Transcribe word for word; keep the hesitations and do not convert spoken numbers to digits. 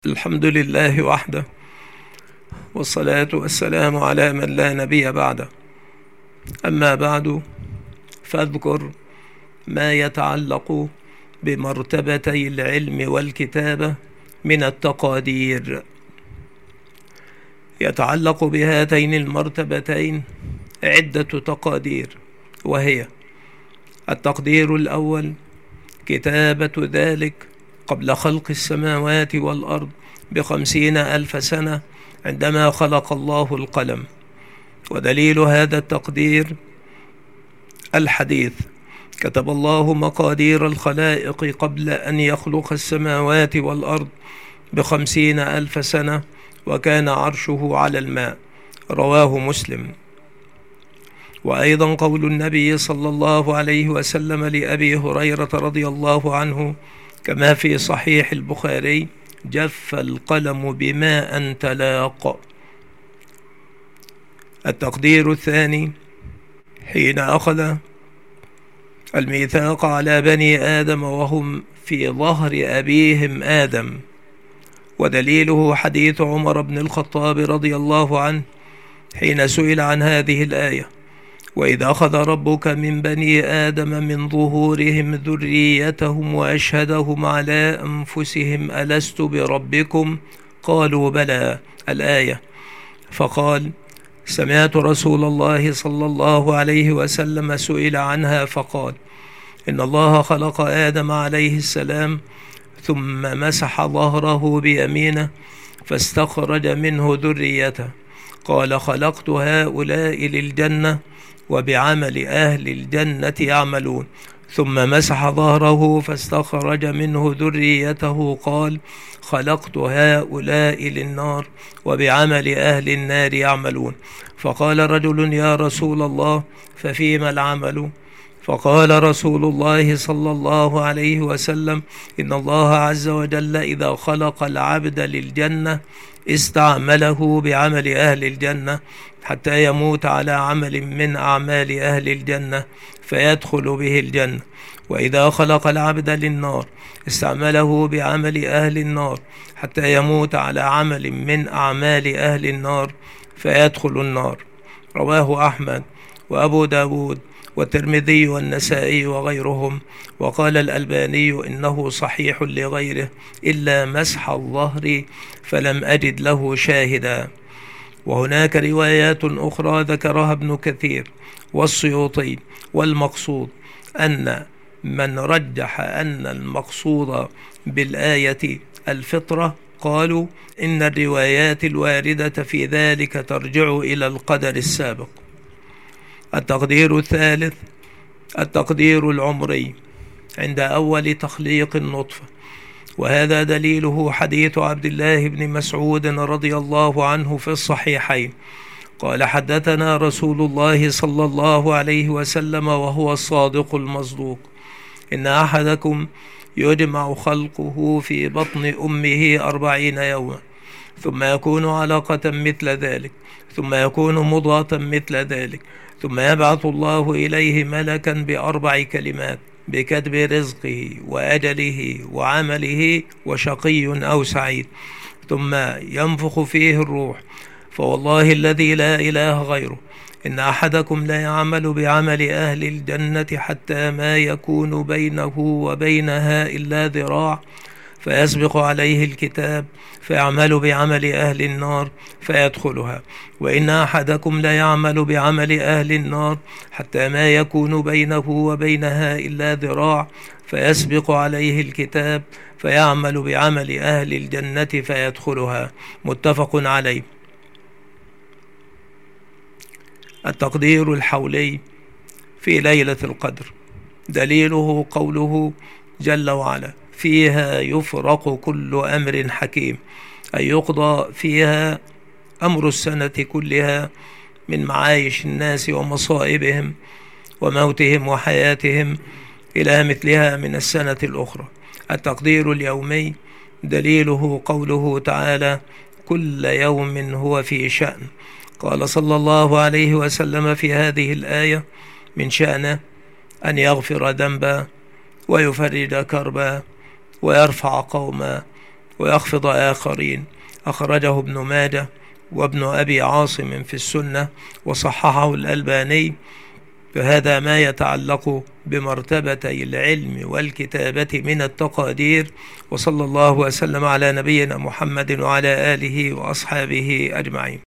الحمد لله وحده، والصلاة والسلام على من لا نبي بعده. أما بعد، فاذكر ما يتعلق بمرتبتي العلم والكتابة من التقادير. يتعلق بهاتين المرتبتين عدة تقادير، وهي: التقدير الأول كتابة ذلك قبل خلق السماوات والأرض بخمسين ألف سنة عندما خلق الله القلم. ودليل هذا التقدير الحديث: كتب الله مقادير الخلائق قبل أن يخلق السماوات والأرض بخمسين ألف سنة، وكان عرشه على الماء. رواه مسلم. وأيضا قول النبي صلى الله عليه وسلم لأبي هريرة رضي الله عنه كما في صحيح البخاري: جف القلم بما أن تلاق. التقدير الثاني حين أخذ الميثاق على بني آدم وهم في ظهر أبيهم آدم. ودليله حديث عمر بن الخطاب رضي الله عنه حين سئل عن هذه الآية: وإذا أخذ ربك من بني آدم من ظهورهم ذريتهم وأشهدهم على أنفسهم ألست بربكم؟ قالوا بلى، الآية. فقال: سمعت رسول الله صلى الله عليه وسلم سئل عنها فقال: إن الله خلق آدم عليه السلام ثم مسح ظهره بيمينه فاستخرج منه ذريته، قال: خلقت هؤلاء للجنة وبعمل أهل الجنة يعملون. ثم مسح ظهره فاستخرج منه ذريته، قال: خلقت هؤلاء للنار وبعمل أهل النار يعملون. فقال رجل: يا رسول الله، ففيما العمل؟ فقال رسول الله صلى الله عليه وسلم: إن الله عز وجل إذا خلق العبد للجنة استعمله بعمل أهل الجنة حتى يموت على عمل من أعمال أهل الجنة فيدخل به الجنة، وإذا خلق العبد للنار استعمله بعمل أهل النار حتى يموت على عمل من أعمال أهل النار فيدخل النار. رواه أحمد وأبو داود والترمذي والنسائي وغيرهم. وقال الألباني إنه صحيح لغيره إلا مسح الظهر فلم أجد له شاهدا. وهناك روايات أخرى ذكرها ابن كثير والسيوطي، والمقصود أن من رجح أن المقصود بالآية الفطرة قالوا إن الروايات الواردة في ذلك ترجع إلى القدر السابق. التقدير الثالث التقدير العمري عند أول تخليق النطفة، وهذا دليله حديث عبد الله بن مسعود رضي الله عنه في الصحيحين قال: حدثنا رسول الله صلى الله عليه وسلم وهو الصادق المصدوق: إن أحدكم يجمع خلقه في بطن أمه أربعين يوما ثم يكون علقة مثل ذلك ثم يكون مضغة مثل ذلك ثم يبعث الله إليه ملكا بأربع كلمات بكتب رزقه وأجله وعمله وشقي أو سعيد، ثم ينفخ فيه الروح. فوالله الذي لا إله غيره إن أحدكم لا يعمل بعمل أهل الجنة حتى ما يكون بينه وبينها إلا ذراع فيسبق عليه الكتاب فيعمل بعمل أهل النار فيدخلها، وإن أحدكم لا يعمل بعمل أهل النار حتى ما يكون بينه وبينها إلا ذراع فيسبق عليه الكتاب فيعمل بعمل أهل الجنة فيدخلها. متفق عليه. التقدير الحولي في ليلة القدر، دليله قوله جل وعلا: فيها يفرق كل أمر حكيم، أي يقضى فيها أمر السنة كلها من معايش الناس ومصائبهم وموتهم وحياتهم إلى مثلها من السنة الأخرى. التقدير اليومي، دليله قوله تعالى: كل يوم هو في شأن. قال صلى الله عليه وسلم في هذه الآية: من شأنه أن يغفر ذنبا ويفرج كربا ويرفع قوما ويخفض آخرين. أخرجه ابن ماجه وابن أبي عاصم في السنة وصححه الألباني. فهذا ما يتعلق بمرتبتي العلم والكتابة من التقادير. وصلى الله وسلم على نبينا محمد وعلى آله وأصحابه أجمعين.